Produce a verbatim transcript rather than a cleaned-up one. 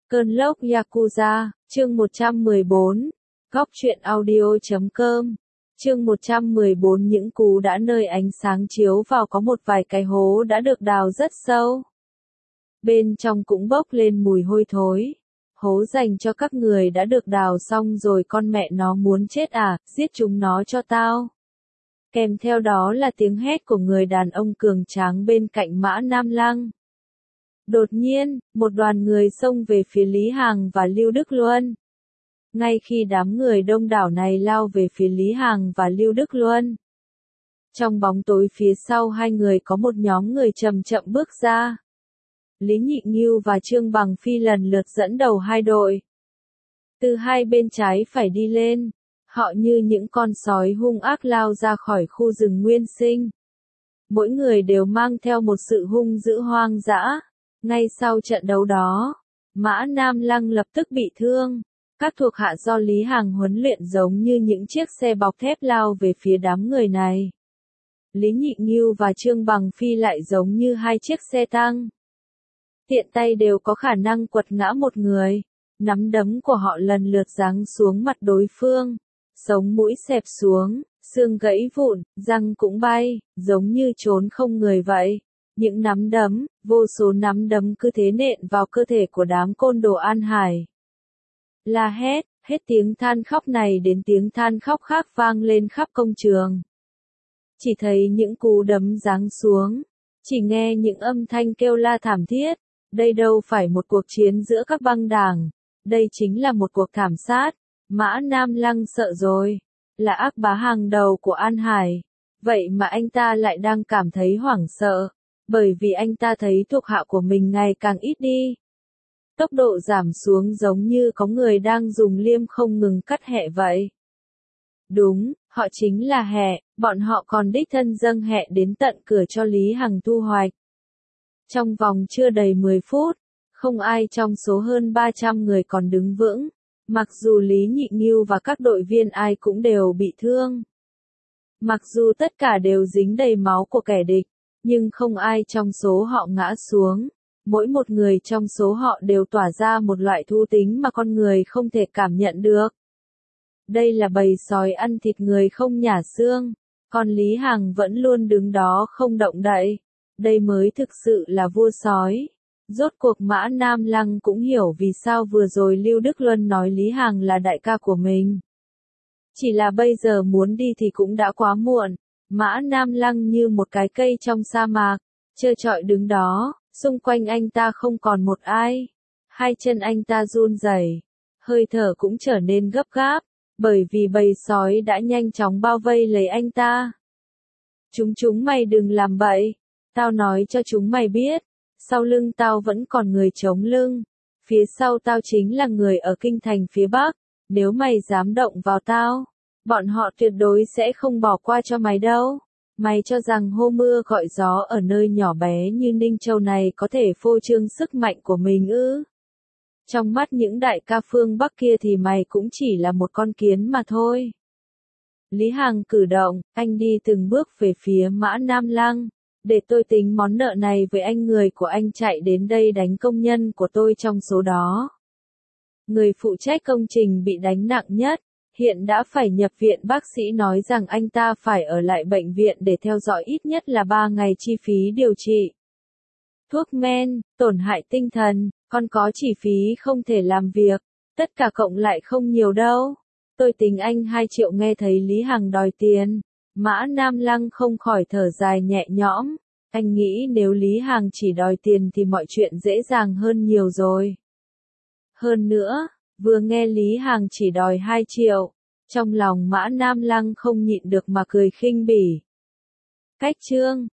Cơn lốc Yakuza, chương một trăm mười bốn, góc truyện audio chấm com, chương một trăm mười bốn những cú đã nơi ánh sáng chiếu vào có một vài cái hố đã được đào rất sâu. Bên trong cũng bốc lên mùi hôi thối. Hố dành cho các người đã được đào xong rồi, con mẹ nó muốn chết à, giết chúng nó cho tao. Kèm theo đó là tiếng hét của người đàn ông cường tráng bên cạnh Mã Nam Lăng. Đột nhiên, một đoàn người xông về phía Lý Hằng và Lưu Đức Luân. Ngay khi đám người đông đảo này lao về phía Lý Hằng và Lưu Đức Luân, trong bóng tối phía sau hai người có một nhóm người chậm chậm bước ra. Lý Nhị Ngưu và Trương Bằng Phi lần lượt dẫn đầu hai đội. Từ hai bên trái phải đi lên, họ như những con sói hung ác lao ra khỏi khu rừng nguyên sinh. Mỗi người đều mang theo một sự hung dữ hoang dã. Ngay sau trận đấu đó, Mã Nam Lăng lập tức bị thương. Các thuộc hạ do Lý Hằng huấn luyện giống như những chiếc xe bọc thép lao về phía đám người này. Lý Nhị Ngưu và Trương Bằng Phi lại giống như hai chiếc xe tăng. Tiện tay đều có khả năng quật ngã một người. Nắm đấm của họ lần lượt giáng xuống mặt đối phương. Sống mũi xẹp xuống, xương gãy vụn, răng cũng bay, giống như trốn không người vậy. Những nắm đấm, vô số nắm đấm cứ thế nện vào cơ thể của đám côn đồ An Hải. La hét, hết tiếng than khóc này đến tiếng than khóc khác vang lên khắp công trường. Chỉ thấy những cú đấm giáng xuống, chỉ nghe những âm thanh kêu la thảm thiết. Đây đâu phải một cuộc chiến giữa các băng đảng, đây chính là một cuộc thảm sát. Mã Nam Lăng sợ rồi, là ác bá hàng đầu của An Hải. Vậy mà anh ta lại đang cảm thấy hoảng sợ. Bởi vì anh ta thấy thuộc hạ của mình ngày càng ít đi. Tốc độ giảm xuống giống như có người đang dùng liêm không ngừng cắt hẹ vậy. Đúng, họ chính là hẹ, bọn họ còn đích thân dâng hẹ đến tận cửa cho Lý Hằng thu hoạch. Trong vòng chưa đầy mười phút, không ai trong số hơn ba trăm người còn đứng vững, mặc dù Lý Nhị Ngưu và các đội viên ai cũng đều bị thương. Mặc dù tất cả đều dính đầy máu của kẻ địch, nhưng không ai trong số họ ngã xuống. Mỗi một người trong số họ đều tỏa ra một loại thú tính mà con người không thể cảm nhận được. Đây là bầy sói ăn thịt người không nhả xương, còn Lý Hằng vẫn luôn đứng đó không động đậy. Đây mới thực sự là vua sói. Rốt cuộc Mã Nam Lăng cũng hiểu vì sao vừa rồi Lưu Đức Luân nói Lý Hằng là đại ca của mình. Chỉ là bây giờ muốn đi thì cũng đã quá muộn. Mã Nam Lăng như một cái cây trong sa mạc, trơ trọi đứng đó, xung quanh anh ta không còn một ai. Hai chân anh ta run rẩy, hơi thở cũng trở nên gấp gáp, bởi vì bầy sói đã nhanh chóng bao vây lấy anh ta. Chúng chúng mày đừng làm bậy, tao nói cho chúng mày biết, sau lưng tao vẫn còn người chống lưng, phía sau tao chính là người ở kinh thành phía Bắc, nếu mày dám động vào tao, bọn họ tuyệt đối sẽ không bỏ qua cho mày đâu. Mày cho rằng hô mưa gọi gió ở nơi nhỏ bé như Ninh Châu này có thể phô trương sức mạnh của mình ư? Trong mắt những đại ca phương Bắc kia thì mày cũng chỉ là một con kiến mà thôi. Lý Hằng cử động, anh đi từng bước về phía Mã Nam Lăng. Để tôi tính món nợ này với anh, người của anh chạy đến đây đánh công nhân của tôi trong số đó. Người phụ trách công trình bị đánh nặng nhất. Hiện đã phải nhập viện, bác sĩ nói rằng anh ta phải ở lại bệnh viện để theo dõi ít nhất là ba ngày chi phí điều trị. Thuốc men, tổn hại tinh thần, còn có chi phí không thể làm việc, tất cả cộng lại không nhiều đâu. Tôi tính anh hai triệu. Nghe thấy Lý Hằng đòi tiền, Mã Nam Lăng không khỏi thở dài nhẹ nhõm. Anh nghĩ nếu Lý Hằng chỉ đòi tiền thì mọi chuyện dễ dàng hơn nhiều rồi. Hơn nữa, vừa nghe Lý Hằng chỉ đòi hai triệu, trong lòng Mã Nam Lăng không nhịn được mà cười khinh bỉ. Cách trương,